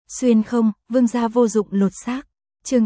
Xuyên không, vương gia vô dụng lột xác. Chương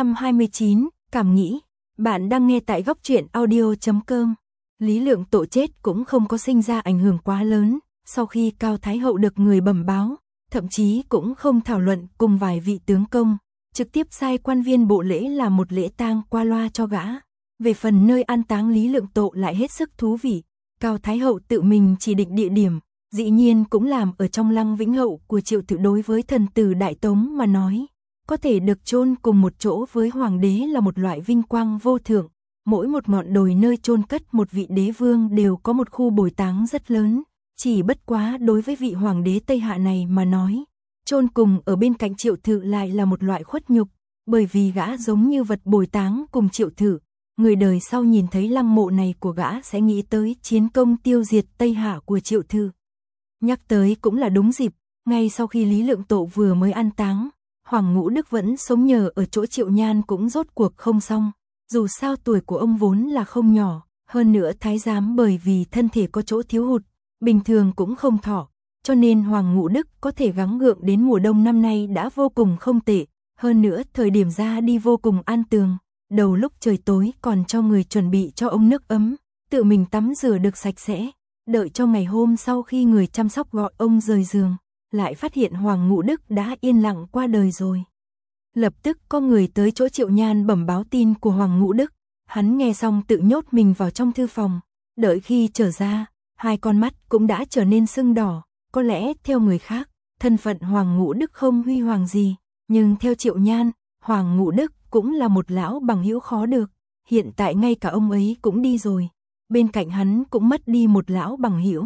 829, cảm nghĩ. Bạn đang nghe tại góc truyện audio.com. Lý Lượng Tộ chết cũng không có sinh ra ảnh hưởng quá lớn, sau khi Cao Thái Hậu được người bẩm báo, thậm chí cũng không thảo luận cùng vài vị tướng công, trực tiếp sai quan viên bộ lễ làm một lễ tang qua loa cho gã. Về phần nơi an táng Lý Lượng Tộ lại hết sức thú vị, Cao Thái Hậu tự mình chỉ định địa điểm, dĩ nhiên cũng làm ở trong lăng vĩnh hậu của Triệu Tự. Đối với thần tử Đại Tống mà nói, có thể được chôn cùng một chỗ với hoàng đế là một loại vinh quang vô thượng. Mỗi một ngọn đồi nơi chôn cất một vị đế vương đều có một khu bồi táng rất lớn, chỉ bất quá đối với vị hoàng đế Tây Hạ này mà nói, chôn cùng ở bên cạnh Triệu Tự lại là một loại khuất nhục, bởi vì gã giống như vật bồi táng cùng Triệu Tự. Người đời sau nhìn thấy lăng mộ này của gã sẽ nghĩ tới chiến công tiêu diệt Tây Hạ của Triệu Tự. Nhắc tới cũng là đúng dịp, ngay sau khi Lý Lượng Tộ vừa mới an táng, Hoàng Ngũ Đức vẫn sống nhờ ở chỗ Triệu Nhan cũng rốt cuộc không xong. Dù sao tuổi của ông vốn là không nhỏ, hơn nữa thái giám bởi vì thân thể có chỗ thiếu hụt, bình thường cũng không thọ, cho nên Hoàng Ngũ Đức có thể gắng gượng đến mùa đông năm nay đã vô cùng không tệ, hơn nữa thời điểm ra đi vô cùng an tường, đầu lúc trời tối còn cho người chuẩn bị cho ông nước ấm, tự mình tắm rửa được sạch sẽ, đợi cho ngày hôm sau khi người chăm sóc gọi ông rời giường, lại phát hiện Hoàng Ngũ Đức đã yên lặng qua đời rồi. Lập tức có người tới chỗ Triệu Nhan bẩm báo tin của Hoàng Ngũ Đức, hắn nghe xong tự nhốt mình vào trong thư phòng, đợi khi trở ra, hai con mắt cũng đã trở nên sưng đỏ, có lẽ theo người khác, thân phận Hoàng Ngũ Đức không huy hoàng gì, nhưng theo Triệu Nhan, Hoàng Ngũ Đức cũng là một lão bằng hữu khó được, hiện tại ngay cả ông ấy cũng đi rồi, bên cạnh hắn cũng mất đi một lão bằng hữu.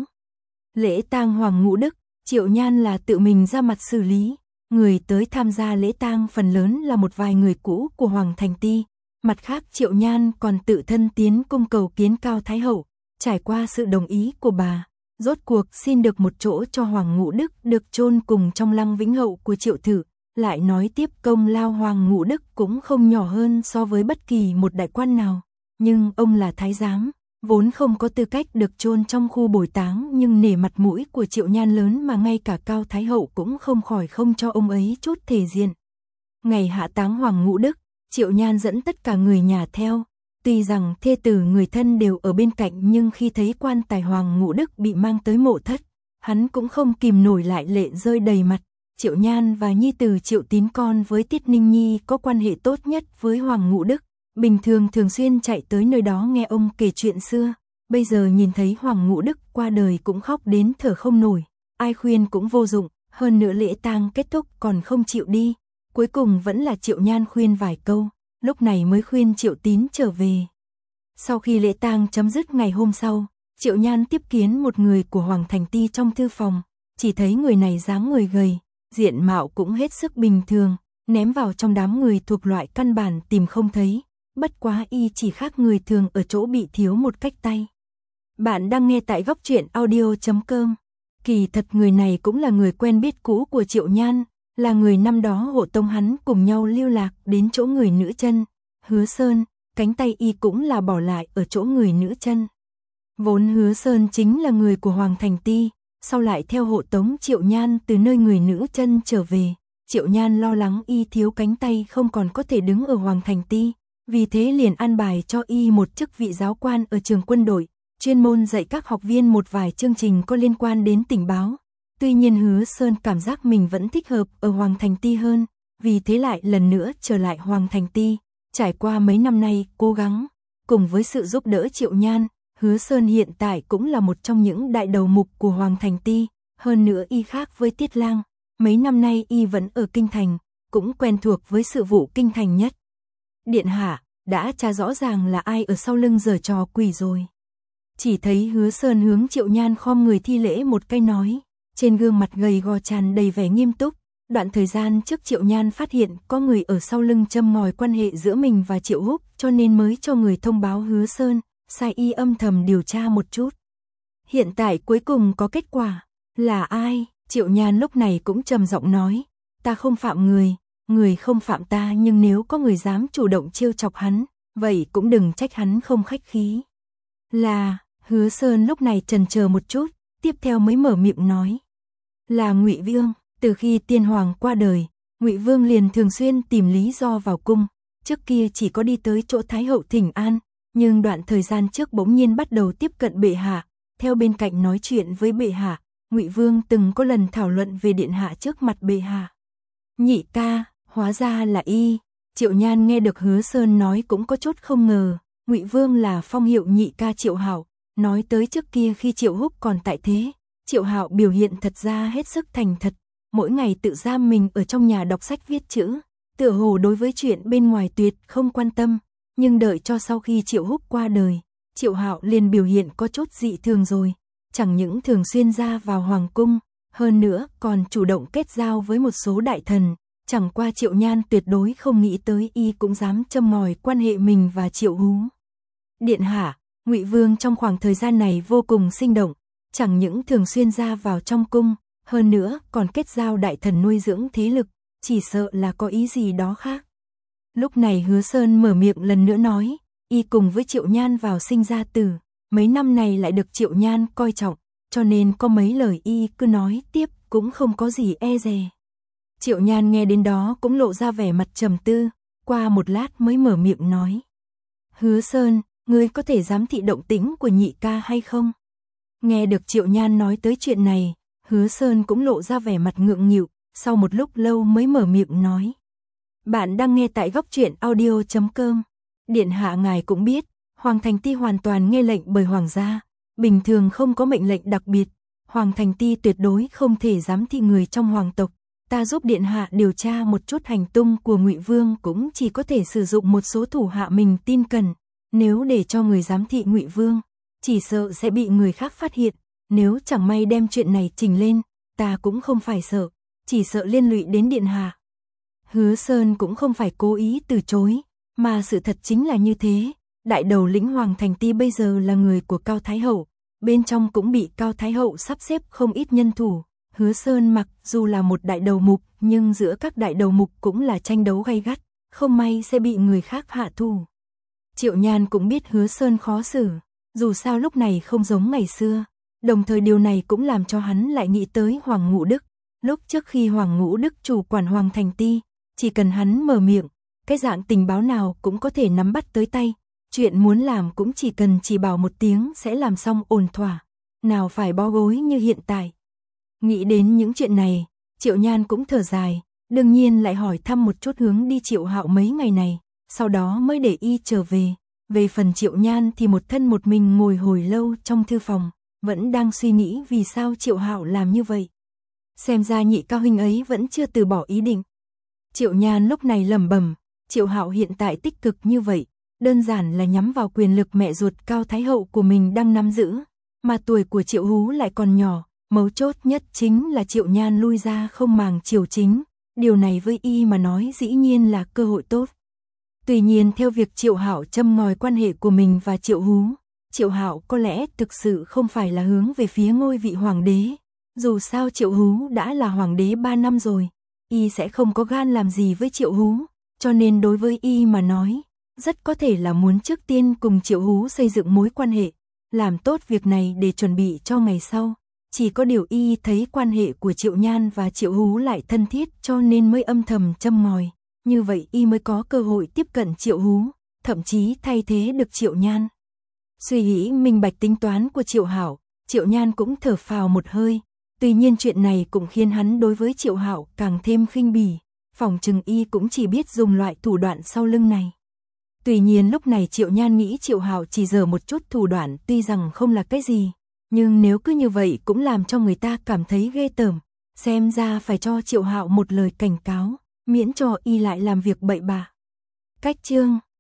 Lễ tang Hoàng Ngũ Đức, Triệu Nhan là tự mình ra mặt xử lý. Người tới tham gia lễ tang phần lớn là một vài người cũ của Hoàng Thành Ti, mặt khác Triệu Nhan còn tự thân tiến cung cầu kiến Cao Thái Hậu, trải qua sự đồng ý của bà, rốt cuộc xin được một chỗ cho Hoàng Ngũ Đức được chôn cùng trong lăng vĩnh hậu của Triệu Tự, lại nói tiếp công lao Hoàng Ngũ Đức cũng không nhỏ hơn so với bất kỳ một đại quan nào, nhưng ông là thái giám, vốn không có tư cách được chôn trong khu bồi táng, nhưng nể mặt mũi của Triệu Nhan lớn mà ngay cả Cao Thái Hậu cũng không khỏi không cho ông ấy chút thể diện. Ngày hạ táng Hoàng Ngũ Đức, Triệu Nhan dẫn tất cả người nhà theo, tuy rằng thê tử người thân đều ở bên cạnh nhưng khi thấy quan tài Hoàng Ngũ Đức bị mang tới mộ thất, hắn cũng không kìm nổi lại lệ rơi đầy mặt. Triệu Nhan và nhi tử Triệu Tín con với Tiết Ninh Nhi có quan hệ tốt nhất với Hoàng Ngũ Đức, bình thường thường xuyên chạy tới nơi đó nghe ông kể chuyện xưa, bây giờ nhìn thấy Hoàng Ngũ Đức qua đời cũng khóc đến thở không nổi, ai khuyên cũng vô dụng, hơn nữa lễ tang kết thúc còn không chịu đi, cuối cùng vẫn là Triệu Nhan khuyên vài câu, lúc này mới khuyên Triệu Tín trở về. Sau khi lễ tang chấm dứt ngày hôm sau, Triệu Nhan tiếp kiến một người của Hoàng Thành Ti trong thư phòng, chỉ thấy người này dáng người gầy, diện mạo cũng hết sức bình thường, ném vào trong đám người thuộc loại căn bản tìm không thấy. Bất quá y chỉ khác người thường ở chỗ bị thiếu một cách tay. Bạn đang nghe tại góc truyện audio.com. Kỳ thật người này cũng là người quen biết cũ của Triệu Nhan, là người năm đó hộ tống hắn cùng nhau lưu lạc đến chỗ người nữ chân, Hứa Sơn, cánh tay y cũng là bỏ lại ở chỗ người nữ chân. Vốn Hứa Sơn chính là người của Hoàng Thành Ti, sau lại theo hộ tống Triệu Nhan từ nơi người nữ chân trở về, Triệu Nhan lo lắng y thiếu cánh tay không còn có thể đứng ở Hoàng Thành Ti. Vì thế liền an bài cho y một chức vị giáo quan ở trường quân đội, chuyên môn dạy các học viên một vài chương trình có liên quan đến tình báo. Tuy nhiên Hứa Sơn cảm giác mình vẫn thích hợp ở Hoàng Thành Ti hơn, vì thế lại lần nữa trở lại Hoàng Thành Ti. Trải qua mấy năm nay cố gắng, cùng với sự giúp đỡ Triệu Nhan, Hứa Sơn hiện tại cũng là một trong những đại đầu mục của Hoàng Thành Ti. Hơn nữa y khác với Tiết Lang, mấy năm nay y vẫn ở Kinh Thành, cũng quen thuộc với sự vụ Kinh Thành nhất. Điện hạ, đã tra rõ ràng là ai ở sau lưng giở trò quỷ rồi. Chỉ thấy Hứa Sơn hướng Triệu Nhan khom người thi lễ một cái nói, trên gương mặt gầy gò tràn đầy vẻ nghiêm túc. Đoạn thời gian trước Triệu Nhan phát hiện có người ở sau lưng châm ngòi quan hệ giữa mình và Triệu Húc, cho nên mới cho người thông báo Hứa Sơn, sai y âm thầm điều tra một chút. Hiện tại cuối cùng có kết quả, là ai? Triệu Nhan lúc này cũng trầm giọng nói, ta không phạm người. Người không phạm ta, nhưng nếu có người dám chủ động trêu chọc hắn, vậy cũng đừng trách hắn không khách khí. Là, Hứa Sơn lúc này chần chờ một chút, tiếp theo mới mở miệng nói. Là Ngụy Vương, Từ khi tiên hoàng qua đời, Ngụy Vương liền thường xuyên tìm lý do vào cung, trước kia chỉ có đi tới chỗ Thái hậu thỉnh an, nhưng đoạn thời gian trước bỗng nhiên bắt đầu tiếp cận bệ hạ, theo bên cạnh nói chuyện với bệ hạ, Ngụy Vương từng có lần thảo luận về điện hạ trước mặt bệ hạ. Nhị ca, hóa ra là y. Triệu Nhan nghe được Hứa Sơn nói cũng có chút không ngờ, Ngụy Vương là phong hiệu nhị ca Triệu Hạo, nói tới trước kia khi Triệu Húc còn tại thế, Triệu Hạo biểu hiện thật ra hết sức thành thật, mỗi ngày tự giam mình ở trong nhà đọc sách viết chữ, tựa hồ đối với chuyện bên ngoài tuyệt không quan tâm, nhưng đợi cho sau khi Triệu Húc qua đời, Triệu Hạo liền biểu hiện có chút dị thường rồi, chẳng những thường xuyên ra vào hoàng cung, hơn nữa còn chủ động kết giao với một số đại thần, chẳng qua Triệu Nhan tuyệt đối không nghĩ tới y cũng dám châm ngòi quan hệ mình và Triệu Hú. Điện hạ, Ngụy Vương trong khoảng thời gian này vô cùng sinh động, chẳng những thường xuyên ra vào trong cung, hơn nữa còn kết giao đại thần nuôi dưỡng thế lực, chỉ sợ là có ý gì đó khác. Lúc này Hứa Sơn mở miệng lần nữa nói, y cùng với Triệu Nhan vào sinh ra tử, mấy năm này lại được Triệu Nhan coi trọng, cho nên có mấy lời y cứ nói tiếp cũng không có gì e dè. Triệu Nhan nghe đến đó cũng lộ ra vẻ mặt trầm tư, qua một lát mới mở miệng nói. Hứa Sơn, ngươi có thể giám thị động tĩnh của nhị ca hay không? Nghe được Triệu Nhan nói tới chuyện này, Hứa Sơn cũng lộ ra vẻ mặt ngượng nghịu, sau một lúc lâu mới mở miệng nói. Bạn đang nghe tại goctruyện.audio.com. Điện hạ ngài cũng biết, Hoàng Thành Ti hoàn toàn nghe lệnh bởi Hoàng gia, bình thường không có mệnh lệnh đặc biệt, Hoàng Thành Ti tuyệt đối không thể giám thị người trong hoàng tộc. Ta giúp điện hạ điều tra một chút hành tung của Ngụy Vương cũng chỉ có thể sử dụng một số thủ hạ mình tin cẩn, nếu để cho người giám thị Ngụy Vương, chỉ sợ sẽ bị người khác phát hiện, nếu chẳng may đem chuyện này trình lên, ta cũng không phải sợ, chỉ sợ liên lụy đến điện hạ. Hứa Sơn cũng không phải cố ý từ chối, mà sự thật chính là như thế, đại đầu lĩnh Hoàng Thành Ti bây giờ là người của Cao Thái hậu, bên trong cũng bị Cao Thái hậu sắp xếp không ít nhân thủ. Hứa Sơn mặc dù là một đại đầu mục, nhưng giữa các đại đầu mục cũng là tranh đấu gay gắt, không may sẽ bị người khác hạ thủ. Triệu Nhan cũng biết Hứa Sơn khó xử, dù sao lúc này không giống ngày xưa, đồng thời điều này cũng làm cho hắn lại nghĩ tới Hoàng Ngũ Đức. Lúc trước khi Hoàng Ngũ Đức chủ quản Hoàng Thành Ti, chỉ cần hắn mở miệng, cái dạng tình báo nào cũng có thể nắm bắt tới tay, chuyện muốn làm cũng chỉ cần chỉ bảo một tiếng sẽ làm xong ổn thỏa, nào phải bó gối như hiện tại. Nghĩ đến những chuyện này, Triệu Nhan cũng thở dài, đương nhiên lại hỏi thăm một chút hướng đi Triệu Hạo mấy ngày này, sau đó mới để y trở về. Về phần Triệu Nhan thì một thân một mình ngồi hồi lâu trong thư phòng, vẫn đang suy nghĩ vì sao Triệu Hạo làm như vậy. Xem ra nhị ca huynh ấy vẫn chưa từ bỏ ý định. Triệu Nhan lúc này lẩm bẩm, Triệu Hạo hiện tại tích cực như vậy, đơn giản là nhắm vào quyền lực mẹ ruột Cao Thái hậu của mình đang nắm giữ, mà tuổi của Triệu Hú lại còn nhỏ. Mấu chốt nhất chính là Triệu Nhan lui ra không màng triều chính, điều này với y mà nói dĩ nhiên là cơ hội tốt. Tuy nhiên theo việc Triệu Hạo châm ngòi quan hệ của mình và Triệu Hú, Triệu Hạo có lẽ thực sự không phải là hướng về phía ngôi vị hoàng đế, dù sao Triệu Hú đã là hoàng đế 3 năm rồi, y sẽ không có gan làm gì với Triệu Hú, cho nên đối với y mà nói, rất có thể là muốn trước tiên cùng Triệu Hú xây dựng mối quan hệ, làm tốt việc này để chuẩn bị cho ngày sau. Chỉ có điều y thấy quan hệ của Triệu Nhan và Triệu Hú lại thân thiết cho nên mới âm thầm châm ngòi, như vậy y mới có cơ hội tiếp cận Triệu Hú, thậm chí thay thế được Triệu Nhan. Suy nghĩ minh bạch tính toán của Triệu Hạo, Triệu Nhan cũng thở phào một hơi, tuy nhiên chuyện này cũng khiến hắn đối với Triệu Hạo càng thêm khinh bỉ, phỏng chừng y cũng chỉ biết dùng loại thủ đoạn sau lưng này. Tuy nhiên lúc này Triệu Nhan nghĩ Triệu Hạo chỉ giở một chút thủ đoạn tuy rằng không là cái gì, nhưng nếu cứ như vậy cũng làm cho người ta cảm thấy ghê tởm, xem ra phải cho Triệu Hạo một lời cảnh cáo, miễn cho y lại làm việc bậy bạ. Cách chương